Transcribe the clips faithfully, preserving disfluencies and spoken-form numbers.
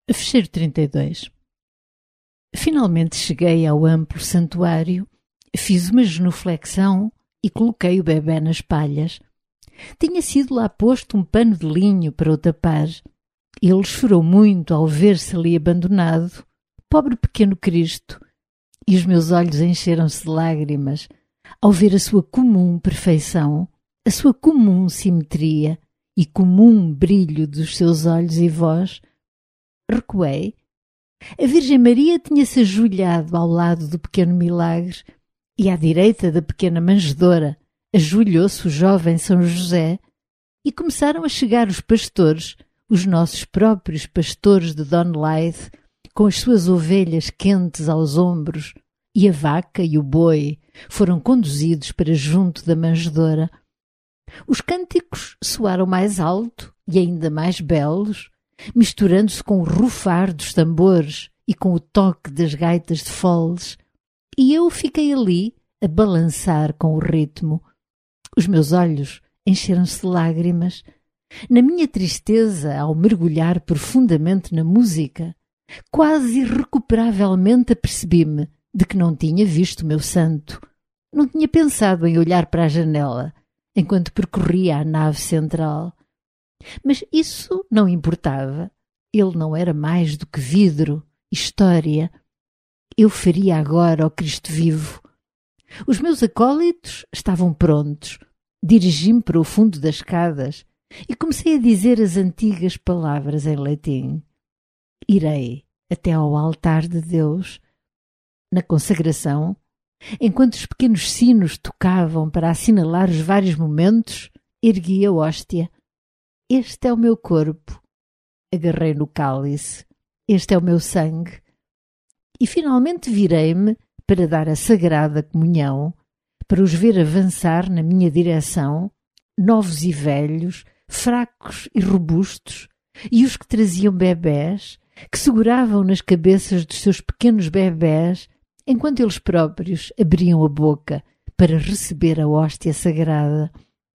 Fecheiro trinta e dois. Finalmente cheguei ao amplo santuário, fiz uma genuflexão e coloquei o bebé nas palhas. Tinha sido lá posto um pano de linho para o tapar. Ele chorou muito ao ver-se ali abandonado, pobre pequeno Cristo, e os meus olhos encheram-se de lágrimas ao ver a sua comum perfeição, a sua comum simetria e comum brilho dos seus olhos e voz. Recuei. A Virgem Maria tinha-se ajoelhado ao lado do pequeno milagre e à direita da pequena manjedora ajoelhou-se o jovem São José e começaram a chegar os pastores, os nossos próprios pastores de Donelaide, com as suas ovelhas quentes aos ombros, e a vaca e o boi foram conduzidos para junto da manjedora. Os cânticos soaram mais alto e ainda mais belos, misturando-se com o rufar dos tambores e com o toque das gaitas de foles, e eu fiquei ali a balançar com o ritmo. Os meus olhos encheram-se de lágrimas. Na minha tristeza, ao mergulhar profundamente na música, quase irrecuperavelmente apercebi-me de que não tinha visto o meu santo. Não tinha pensado em olhar para a janela enquanto percorria a nave central. Mas isso não importava. Ele não era mais do que vidro, história. Eu faria agora ao Cristo vivo. Os meus acólitos estavam prontos. Dirigi-me para o fundo das escadas e comecei a dizer as antigas palavras em latim. Irei até ao altar de Deus. Na consagração, enquanto os pequenos sinos tocavam para assinalar os vários momentos, ergui a hóstia. Este é o meu corpo. Agarrei no cálice. Este é o meu sangue. E finalmente virei-me para dar a sagrada comunhão, para os ver avançar na minha direção, novos e velhos, fracos e robustos, e os que traziam bebés, que seguravam nas cabeças dos seus pequenos bebés, enquanto eles próprios abriam a boca para receber a hóstia sagrada.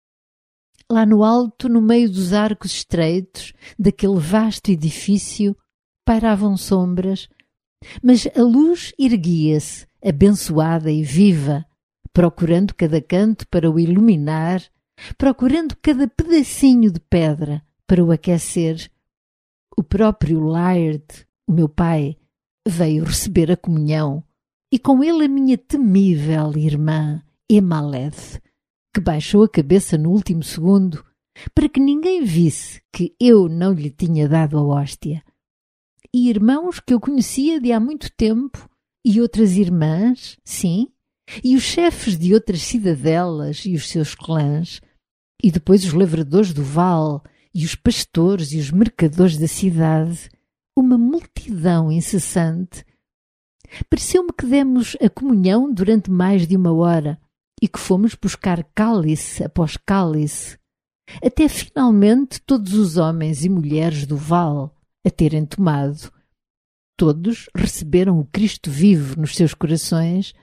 Lá no alto, no meio dos arcos estreitos daquele vasto edifício, pairavam sombras, mas a luz erguia-se, abençoada e viva, procurando cada canto para o iluminar, procurando cada pedacinho de pedra para o aquecer. O próprio Laird, o meu pai, veio receber a comunhão, e com ele a minha temível irmã Emaleth, que baixou a cabeça no último segundo, para que ninguém visse que eu não lhe tinha dado a hóstia. E irmãos que eu conhecia de há muito tempo, e outras irmãs, sim, e os chefes de outras cidadelas e os seus clãs, e depois os lavradores do vale, e os pastores e os mercadores da cidade, uma multidão incessante. Pareceu-me que demos a comunhão durante mais de uma hora e que fomos buscar cálice após cálice, até finalmente todos os homens e mulheres do vale a terem tomado. Todos receberam o Cristo vivo nos seus corações.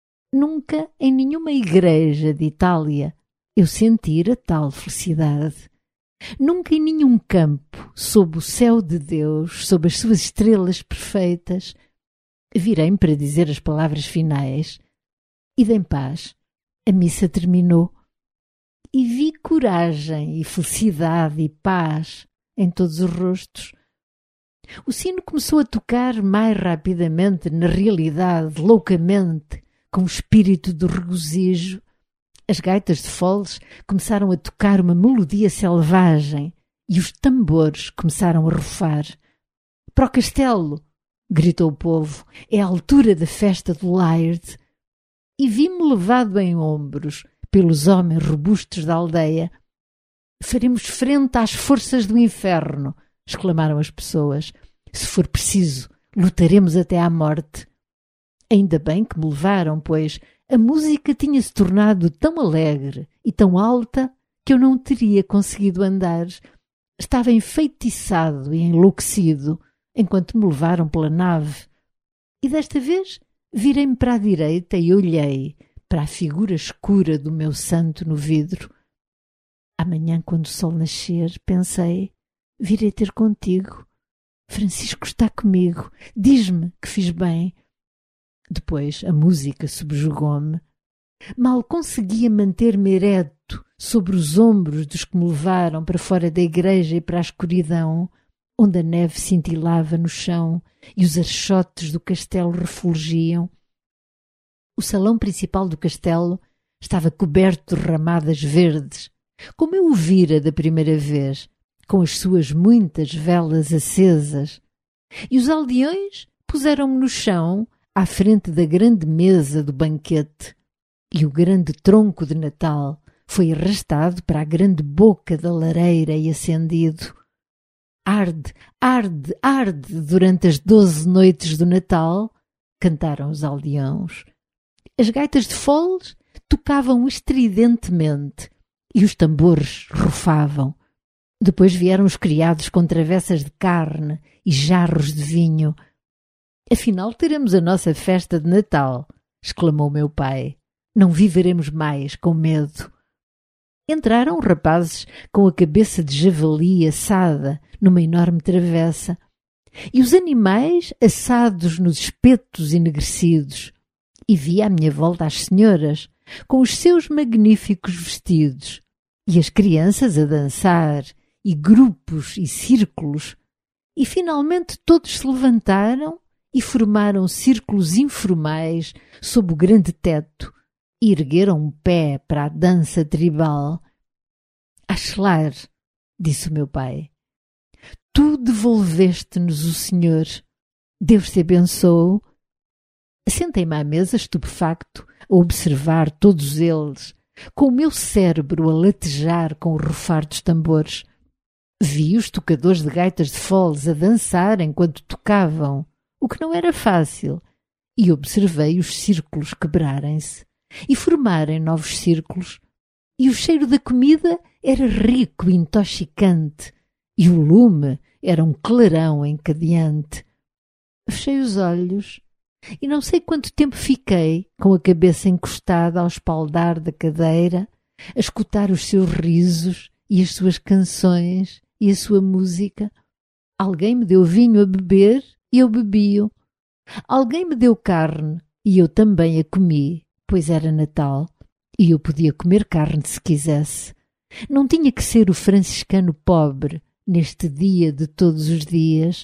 Nunca em nenhuma igreja de Itália eu sentira tal felicidade. Nunca em nenhum campo, sob o céu de Deus, sob as suas estrelas perfeitas, virei-me para dizer as palavras finais. Ide em paz. A missa terminou. E vi coragem e felicidade e paz em todos os rostos. O sino começou a tocar mais rapidamente, na realidade, loucamente, com o espírito do regozijo. As gaitas de foles começaram a tocar uma melodia selvagem e os tambores começaram a rufar. Para o castelo! Gritou o povo. É a altura da festa do Laird. E vi-me levado em ombros pelos homens robustos da aldeia. Faremos frente às forças do inferno, exclamaram as pessoas. Se for preciso, lutaremos até à morte. Ainda bem que me levaram, pois a música tinha-se tornado tão alegre e tão alta que eu não teria conseguido andar. Estava enfeitiçado e enlouquecido enquanto me levaram pela nave. E desta vez virei-me para a direita e olhei para a figura escura do meu santo no vidro. Amanhã, quando o sol nascer, pensei, virei ter contigo. Francisco está comigo, diz-me que fiz bem. Depois a música subjugou-me. Mal conseguia manter-me ereto sobre os ombros dos que me levaram para fora da igreja e para a escuridão, onde a neve cintilava no chão e os archotes do castelo refulgiam. O salão principal do castelo estava coberto de ramadas verdes, como eu o vira da primeira vez, com as suas muitas velas acesas. E os aldeões puseram-me no chão, à frente da grande mesa do banquete, e o grande tronco de Natal foi arrastado para a grande boca da lareira e acendido. Arde, arde, arde durante as doze noites do Natal, cantaram os aldeões. As gaitas de foles tocavam estridentemente e os tambores rufavam. Depois vieram os criados com travessas de carne e jarros de vinho. Afinal teremos a nossa festa de Natal, exclamou meu pai. Não viveremos mais com medo. Entraram rapazes com a cabeça de javali assada numa enorme travessa e os animais assados nos espetos enegrecidos. E vi à minha volta as senhoras com os seus magníficos vestidos e as crianças a dançar e grupos e círculos. E finalmente todos se levantaram e formaram círculos informais sob o grande teto e ergueram um pé para a dança tribal. Ashlar, disse o meu pai, tu devolveste-nos o Senhor. Deus te abençoe. Sentei-me à mesa estupefacto a observar todos eles, com o meu cérebro a latejar com o rufar dos tambores. Vi os tocadores de gaitas de foles a dançar enquanto tocavam, o que não era fácil, e observei os círculos quebrarem-se e formarem novos círculos, e o cheiro da comida era rico e intoxicante, e o lume era um clarão encadeante. Fechei os olhos e não sei quanto tempo fiquei com a cabeça encostada ao espaldar da cadeira, a escutar os seus risos e as suas canções e a sua música. Alguém me deu vinho a beber e eu bebi-o. Alguém me deu carne e eu também a comi, pois era Natal e eu podia comer carne se quisesse. Não tinha que ser o franciscano pobre neste dia de todos os dias.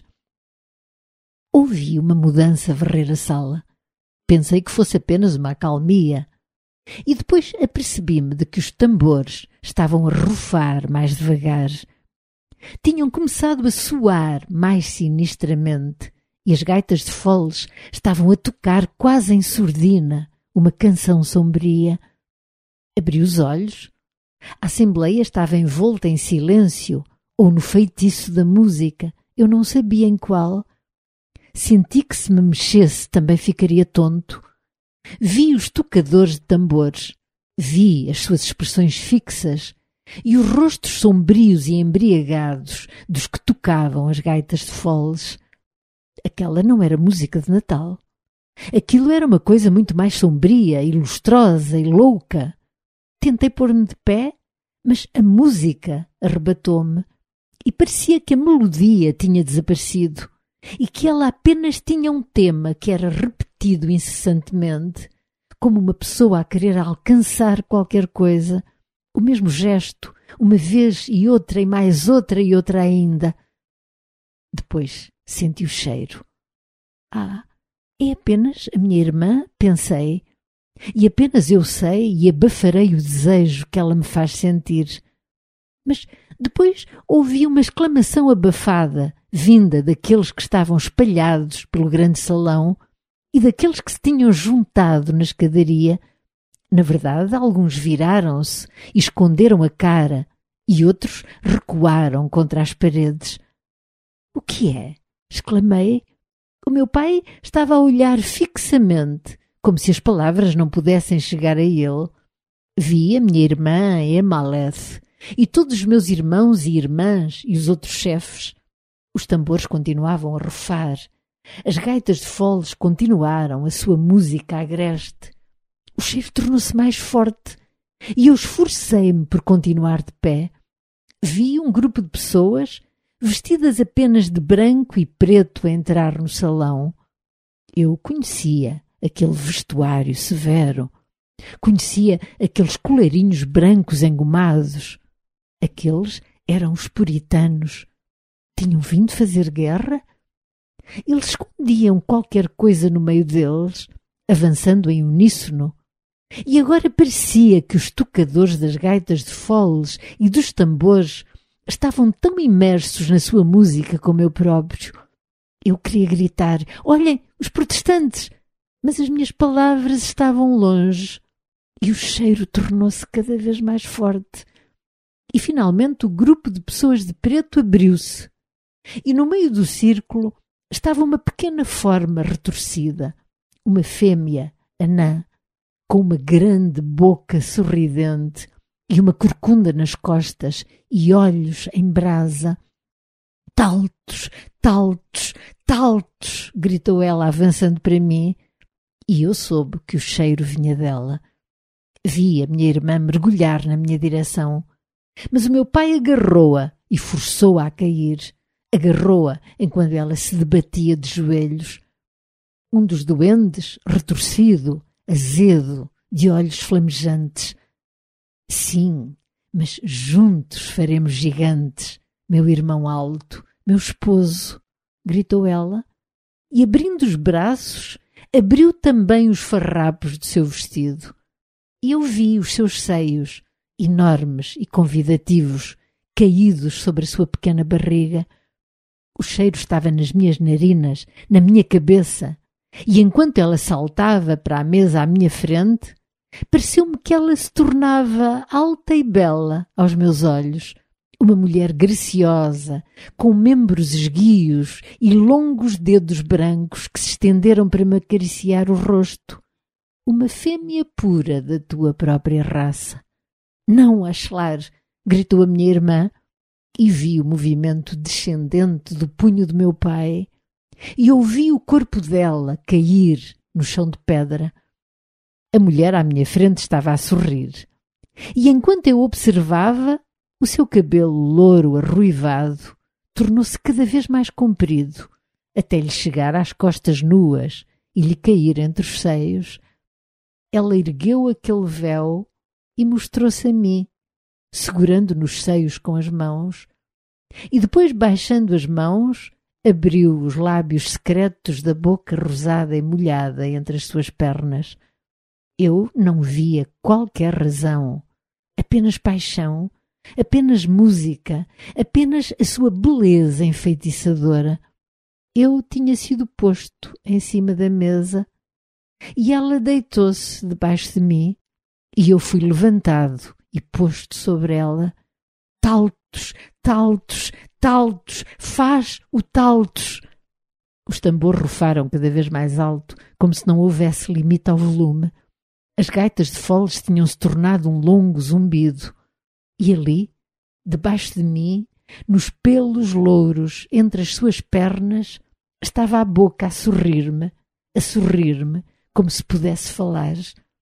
Ouvi uma mudança varrer a sala. Pensei que fosse apenas uma acalmia. E depois apercebi-me de que os tambores estavam a rufar mais devagar. Tinham começado a soar mais sinistramente e as gaitas de foles estavam a tocar quase em surdina uma canção sombria. Abri os olhos. A assembleia estava envolta em silêncio ou no feitiço da música. Eu não sabia em qual. Senti que se me mexesse também ficaria tonto. Vi os tocadores de tambores, vi as suas expressões fixas e os rostos sombrios e embriagados dos que tocavam as gaitas de foles. Aquela não era música de Natal. Aquilo era uma coisa muito mais sombria e lustrosa e louca. Tentei pôr-me de pé, mas a música arrebatou-me e parecia que a melodia tinha desaparecido e que ela apenas tinha um tema que era repetido incessantemente, como uma pessoa a querer alcançar qualquer coisa, o mesmo gesto, uma vez e outra e mais outra e outra ainda. Depois senti o cheiro. Ah, é apenas a minha irmã, pensei, e apenas eu sei e abafarei o desejo que ela me faz sentir. Mas depois ouvi uma exclamação abafada, vinda daqueles que estavam espalhados pelo grande salão e daqueles que se tinham juntado na escadaria. Na verdade, alguns viraram-se e esconderam a cara e outros recuaram contra as paredes. — O que é? Exclamei. O meu pai estava a olhar fixamente, como se as palavras não pudessem chegar a ele. Vi a minha irmã Emaleth e todos os meus irmãos e irmãs e os outros chefes. Os tambores continuavam a rufar. As gaitas de foles continuaram a sua música agreste. O cheiro tornou-se mais forte e eu esforcei-me por continuar de pé. Vi um grupo de pessoas vestidas apenas de branco e preto a entrar no salão. Eu conhecia aquele vestuário severo, conhecia aqueles colarinhos brancos engomados. Aqueles eram os puritanos. Tinham vindo fazer guerra? Eles escondiam qualquer coisa no meio deles, avançando em uníssono. E agora parecia que os tocadores das gaitas de foles e dos tambores estavam tão imersos na sua música como eu próprio. Eu queria gritar: olhem, os protestantes! Mas as minhas palavras estavam longe e o cheiro tornou-se cada vez mais forte. E finalmente o grupo de pessoas de preto abriu-se. E no meio do círculo estava uma pequena forma retorcida, uma fêmea anã, com uma grande boca sorridente e uma corcunda nas costas e olhos em brasa. Taltos, taltos, taltos! Gritou ela, avançando para mim, e eu soube que o cheiro vinha dela. Vi a minha irmã mergulhar na minha direção, mas o meu pai agarrou-a e forçou-a a cair. Agarrou-a enquanto ela se debatia de joelhos. Um dos duendes, retorcido, azedo, de olhos flamejantes. Sim, mas juntos faremos gigantes, meu irmão alto, meu esposo, gritou ela, e abrindo os braços, abriu também os farrapos do seu vestido. E eu vi os seus seios, enormes e convidativos, caídos sobre a sua pequena barriga. O cheiro estava nas minhas narinas, na minha cabeça, e enquanto ela saltava para a mesa à minha frente, pareceu-me que ela se tornava alta e bela aos meus olhos, uma mulher graciosa, com membros esguios e longos dedos brancos que se estenderam para me acariciar o rosto. Uma fêmea pura da tua própria raça. Não, Ashlar! Gritou a minha irmã, e vi o movimento descendente do punho do meu pai, e ouvi o corpo dela cair no chão de pedra. A mulher à minha frente estava a sorrir, e enquanto eu observava, o seu cabelo louro arruivado tornou-se cada vez mais comprido, até lhe chegar às costas nuas e lhe cair entre os seios. Ela ergueu aquele véu e mostrou-se a mim, segurando nos seios com as mãos, e depois, baixando as mãos, abriu os lábios secretos da boca rosada e molhada entre as suas pernas. Eu não via qualquer razão, apenas paixão, apenas música, apenas a sua beleza enfeitiçadora. Eu tinha sido posto em cima da mesa e ela deitou-se debaixo de mim e eu fui levantado e posto sobre ela. Taltos, taltos, taltos, faz o taltos! Os tambores rufaram cada vez mais alto, como se não houvesse limite ao volume. As gaitas de foles tinham-se tornado um longo zumbido. E ali, debaixo de mim, nos pelos louros entre as suas pernas, estava a boca a sorrir-me, a sorrir-me, como se pudesse falar.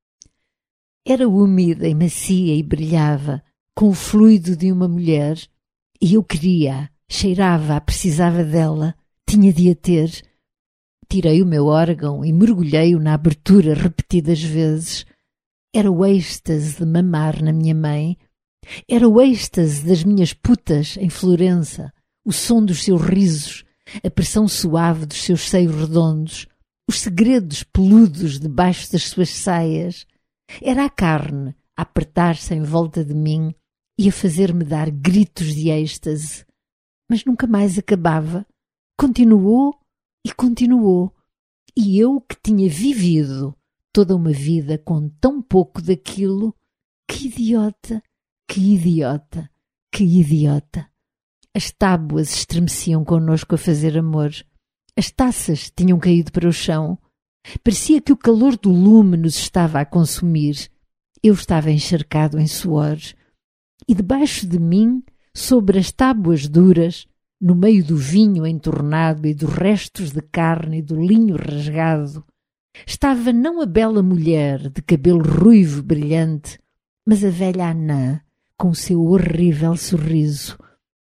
Era úmida e macia e brilhava, com o fluido de uma mulher, e eu queria-a, cheirava-a, precisava dela, tinha de a ter. Tirei o meu órgão e mergulhei-o na abertura repetidas vezes. Era o êxtase de mamar na minha mãe, era o êxtase das minhas putas em Florença, o som dos seus risos, a pressão suave dos seus seios redondos, os segredos peludos debaixo das suas saias. Era a carne a apertar-se em volta de mim e a fazer-me dar gritos de êxtase. Mas nunca mais acabava. Continuou e continuou. E eu que tinha vivido toda uma vida com tão pouco daquilo, que idiota, que idiota, que idiota. As tábuas estremeciam connosco a fazer amor. As taças tinham caído para o chão. Parecia que o calor do lume nos estava a consumir. Eu estava encharcado em suor. E debaixo de mim, sobre as tábuas duras, no meio do vinho entornado e dos restos de carne e do linho rasgado, estava não a bela mulher de cabelo ruivo brilhante, mas a velha anã com o seu horrível sorriso.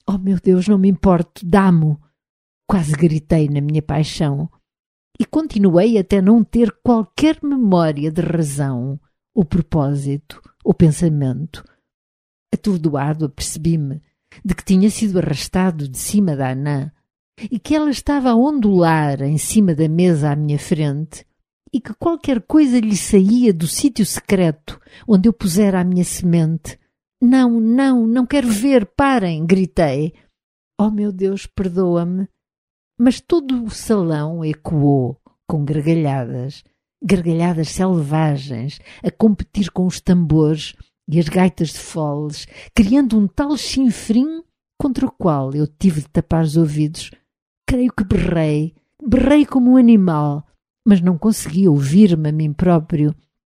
Oh, meu Deus, não me importo, dá-mo! Quase gritei na minha paixão. E continuei até não ter qualquer memória de razão, ou propósito, ou pensamento. Atordoado, apercebi-me de que tinha sido arrastado de cima da anã e que ela estava a ondular em cima da mesa à minha frente e que qualquer coisa lhe saía do sítio secreto onde eu pusera a minha semente. Não, não, não quero ver, parem! Gritei. Oh, meu Deus, perdoa-me! Mas todo o salão ecoou com gargalhadas, gargalhadas selvagens, a competir com os tambores e as gaitas de foles, criando um tal chinfrim contra o qual eu tive de tapar os ouvidos. Creio que berrei, berrei como um animal, mas não consegui ouvir-me a mim próprio.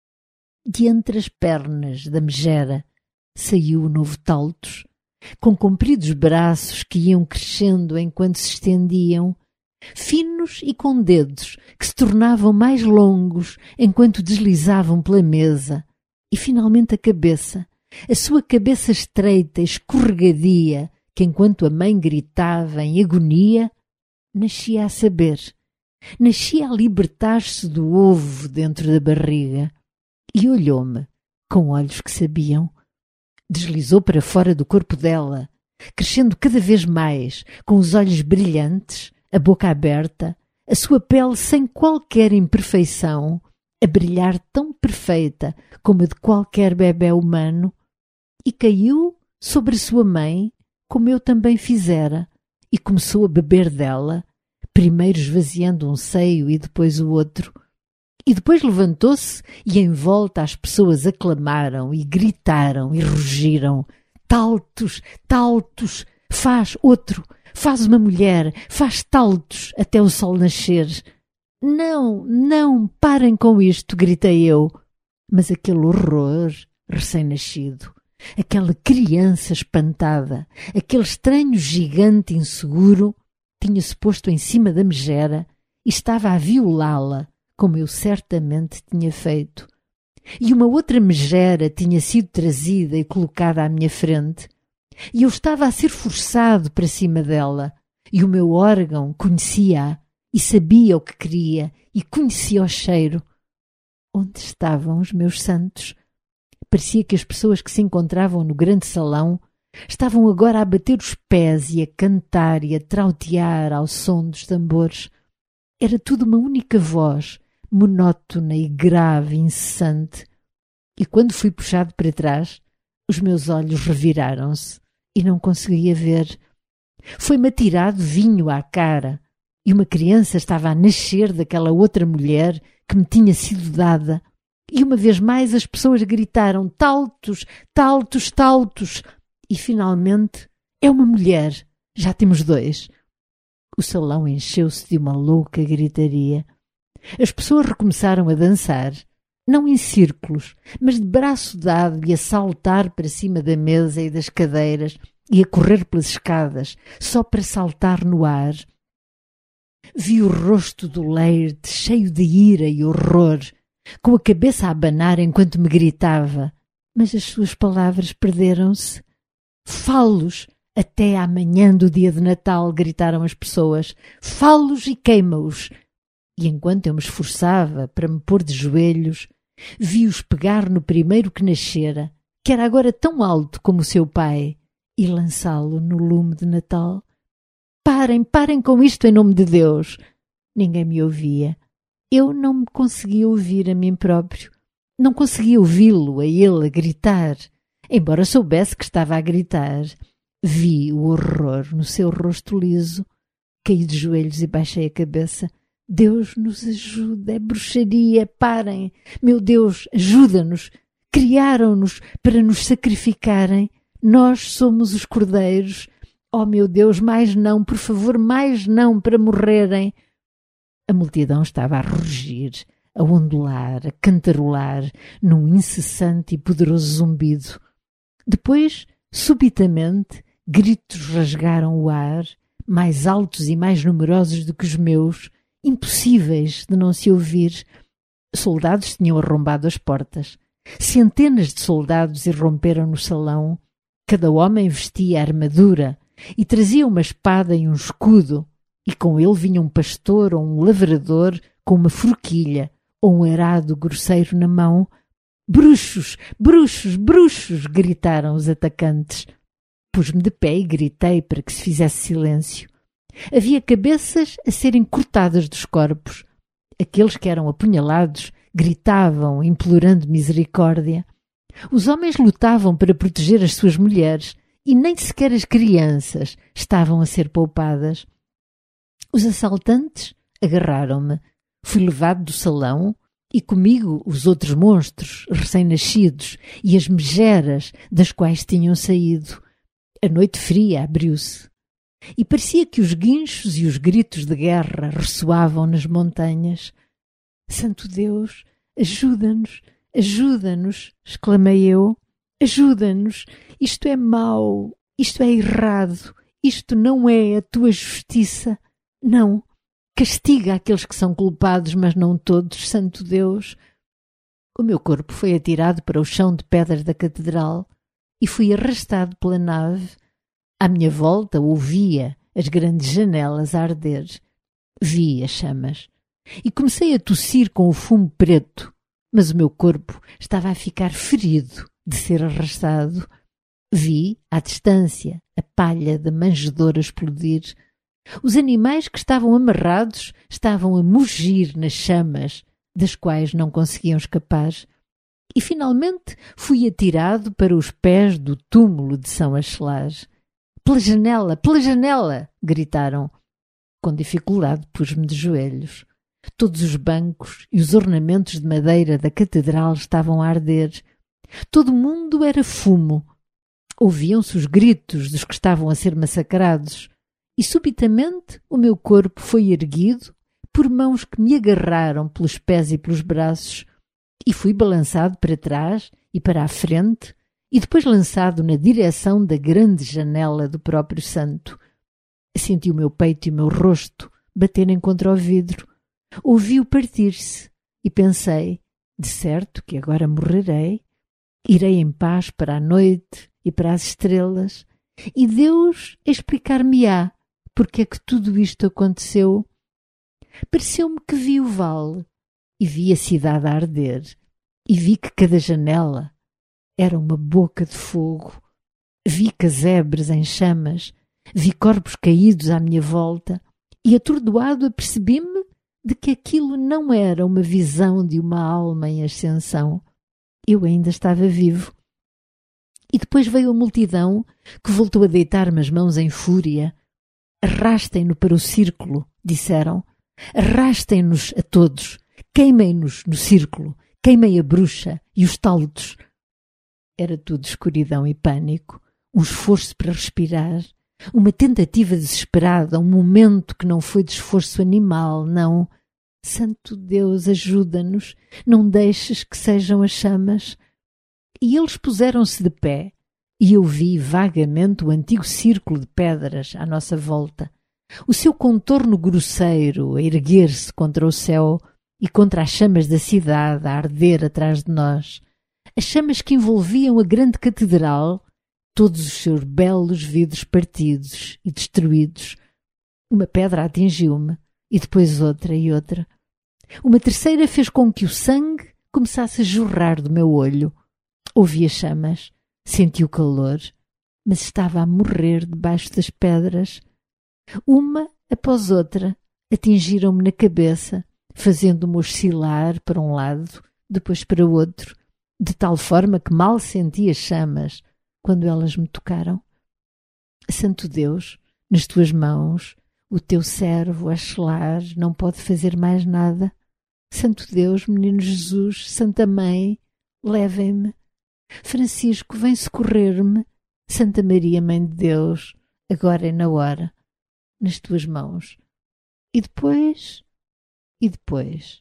De entre as pernas da megera saiu o novo Taltos, com compridos braços que iam crescendo enquanto se estendiam, finos e com dedos que se tornavam mais longos enquanto deslizavam pela mesa, e finalmente a cabeça, a sua cabeça estreita e escorregadia, que enquanto a mãe gritava em agonia, nascia a saber, nascia a libertar-se do ovo dentro da barriga, e olhou-me com olhos que sabiam. Deslizou para fora do corpo dela, crescendo cada vez mais, com os olhos brilhantes, a boca aberta, a sua pele sem qualquer imperfeição, a brilhar tão perfeita como a de qualquer bebé humano, e caiu sobre sua mãe, como eu também fizera, e começou a beber dela, primeiro esvaziando um seio e depois o outro. E depois levantou-se e em volta as pessoas aclamaram e gritaram e rugiram. Taltos, Taltos, faz outro, faz uma mulher, faz Taltos até o sol nascer. Não, não, parem com isto, gritei eu. Mas aquele horror recém-nascido, aquela criança espantada, aquele estranho gigante inseguro, tinha-se posto em cima da megera e estava a violá-la, como eu certamente tinha feito. E uma outra megera tinha sido trazida e colocada à minha frente, e eu estava a ser forçado para cima dela, e o meu órgão conhecia-a, e sabia o que queria, e conhecia o cheiro. Onde estavam os meus santos? Parecia que as pessoas que se encontravam no grande salão estavam agora a bater os pés e a cantar e a trautear ao som dos tambores. Era tudo uma única voz, monótona e grave e incessante. E quando fui puxado para trás, os meus olhos reviraram-se e não conseguia ver. Foi-me atirado vinho à cara e uma criança estava a nascer daquela outra mulher que me tinha sido dada. E uma vez mais as pessoas gritaram Taltos, Taltos, Taltos. E finalmente é uma mulher. Já temos dois. O salão encheu-se de uma louca gritaria. As pessoas recomeçaram a dançar, não em círculos, mas de braço dado e a saltar para cima da mesa e das cadeiras e a correr pelas escadas, só para saltar no ar. Vi o rosto do Laird cheio de ira e horror, com a cabeça a abanar enquanto me gritava, mas as suas palavras perderam-se. Fá-los até amanhã do dia de Natal, gritaram as pessoas. Fá-los e queima-os. E enquanto eu me esforçava para me pôr de joelhos, vi-os pegar no primeiro que nascera, que era agora tão alto como o seu pai, e lançá-lo no lume de Natal. Parem, parem com isto em nome de Deus! Ninguém me ouvia. Eu não me conseguia ouvir a mim próprio. Não conseguia ouvi-lo, a ele, a gritar. Embora soubesse que estava a gritar, vi o horror no seu rosto liso. Caí de joelhos e baixei a cabeça. Deus nos ajuda, é bruxaria, parem! Meu Deus, ajuda-nos! Criaram-nos para nos sacrificarem. Nós somos os cordeiros. Oh, meu Deus, mais não, por favor, mais não, para morrerem. A multidão estava a rugir, a ondular, a cantarolar, num incessante e poderoso zumbido. Depois, subitamente, gritos rasgaram o ar, mais altos e mais numerosos do que os meus, impossíveis de não se ouvir. Soldados tinham arrombado as portas. Centenas de soldados irromperam no salão. Cada homem vestia a armadura, e trazia uma espada e um escudo, e com ele vinha um pastor ou um lavrador com uma forquilha ou um arado grosseiro na mão. Bruxos, bruxos, bruxos! Gritaram os atacantes. Pus-me de pé e gritei para que se fizesse silêncio. Havia cabeças a serem cortadas dos corpos. Aqueles que eram apunhalados gritavam, implorando misericórdia. Os homens lutavam para proteger as suas mulheres e nem sequer as crianças estavam a ser poupadas. Os assaltantes agarraram-me. Fui levado do salão e comigo os outros monstros recém-nascidos e as megeras das quais tinham saído. A noite fria abriu-se e parecia que os guinchos e os gritos de guerra ressoavam nas montanhas. Santo Deus, ajuda-nos, ajuda-nos, exclamei eu. Ajuda-nos, isto é mau, isto é errado, isto não é a tua justiça. Não, castiga aqueles que são culpados, mas não todos, Santo Deus. O meu corpo foi atirado para o chão de pedras da catedral e fui arrastado pela nave. À minha volta ouvia as grandes janelas a arder. Vi as chamas e comecei a tossir com o fumo preto, mas o meu corpo estava a ficar ferido de ser arrastado. Vi, à distância, a palha da manjedoura explodir. Os animais que estavam amarrados estavam a mugir nas chamas, das quais não conseguiam escapar. E finalmente fui atirado para os pés do túmulo de São Achelas. Pela janela, pela janela! Gritaram. Com dificuldade pus-me de joelhos. Todos os bancos e os ornamentos de madeira da catedral estavam a arder. Todo o mundo era fumo. Ouviam-se os gritos dos que estavam a ser massacrados. E subitamente o meu corpo foi erguido por mãos que me agarraram pelos pés e pelos braços, e fui balançado para trás e para a frente, e depois lançado na direção da grande janela do próprio santo. Senti o meu peito e o meu rosto baterem contra o vidro. Ouvi-o partir-se e pensei, de certo que agora morrerei, irei em paz para a noite e para as estrelas, e Deus explicar-me-á porque é que tudo isto aconteceu. Pareceu-me que vi o vale e vi a cidade a arder, e vi que cada janela era uma boca de fogo. Vi casebres em chamas, vi corpos caídos à minha volta, e atordoado apercebi-me de que aquilo não era uma visão de uma alma em ascensão. Eu ainda estava vivo. E depois veio a multidão, que voltou a deitar-me as mãos em fúria. Arrastem-no para o círculo, disseram. Arrastem-nos a todos, queimem-nos no círculo, queimem a bruxa e os taludes. Era tudo escuridão e pânico, um esforço para respirar, uma tentativa desesperada, um momento que não foi de esforço animal, não. Santo Deus, ajuda-nos, não deixes que sejam as chamas. E eles puseram-se de pé, e eu vi vagamente o antigo círculo de pedras à nossa volta, o seu contorno grosseiro a erguer-se contra o céu e contra as chamas da cidade a arder atrás de nós, as chamas que envolviam a grande catedral, todos os seus belos vidros partidos e destruídos. Uma pedra atingiu-me, e depois outra e outra. Uma terceira fez com que o sangue começasse a jorrar do meu olho. Ouvi as chamas, senti o calor, mas estava a morrer debaixo das pedras. Uma após outra atingiram-me na cabeça, fazendo-me oscilar para um lado, depois para o outro, de tal forma que mal senti as chamas quando elas me tocaram. Santo Deus, nas tuas mãos, o teu servo Achelas não pode fazer mais nada. Santo Deus, menino Jesus, Santa Mãe, levem-me. Francisco, vem socorrer-me. Santa Maria, Mãe de Deus, agora é na hora, nas tuas mãos. E depois, e depois,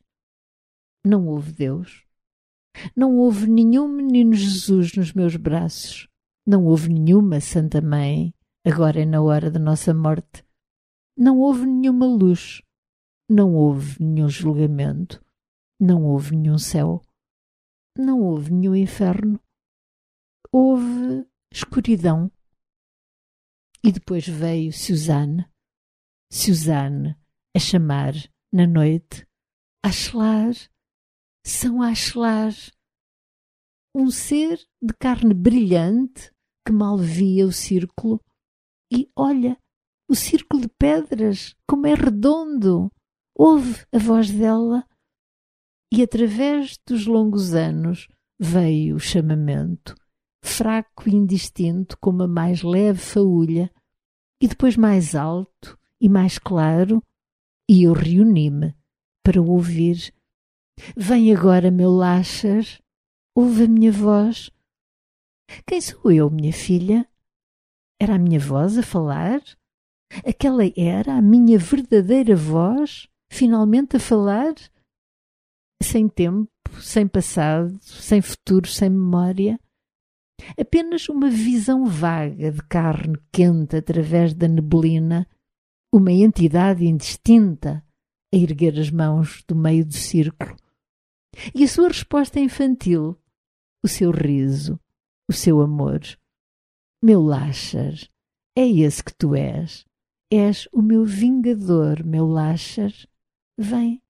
não houve Deus. Não houve nenhum menino Jesus nos meus braços. Não houve nenhuma Santa Mãe, agora é na hora da nossa morte. Não houve nenhuma luz. Não houve nenhum julgamento. Não houve nenhum céu. Não houve nenhum inferno. Houve escuridão. E depois veio Suzanne, Suzanne a chamar na noite, Ashlar, São Ashlar, um ser de carne brilhante que mal via o círculo. E olha, o círculo de pedras, como é redondo! Ouve a voz dela e através dos longos anos veio o chamamento, fraco e indistinto como a mais leve faúlha, e depois mais alto e mais claro, e eu reuni-me para o ouvir. Vem agora, meu Lachas, ouve a minha voz. Quem sou eu, minha filha? Era a minha voz a falar? Aquela era a minha verdadeira voz, finalmente a falar? Sem tempo, sem passado, sem futuro, sem memória. Apenas uma visão vaga de carne quente através da neblina, uma entidade indistinta a erguer as mãos do meio do círculo. E a sua resposta infantil, o seu riso, o seu amor. Meu Lachar, é esse que tu és. És o meu vingador, meu Lachar. Vem,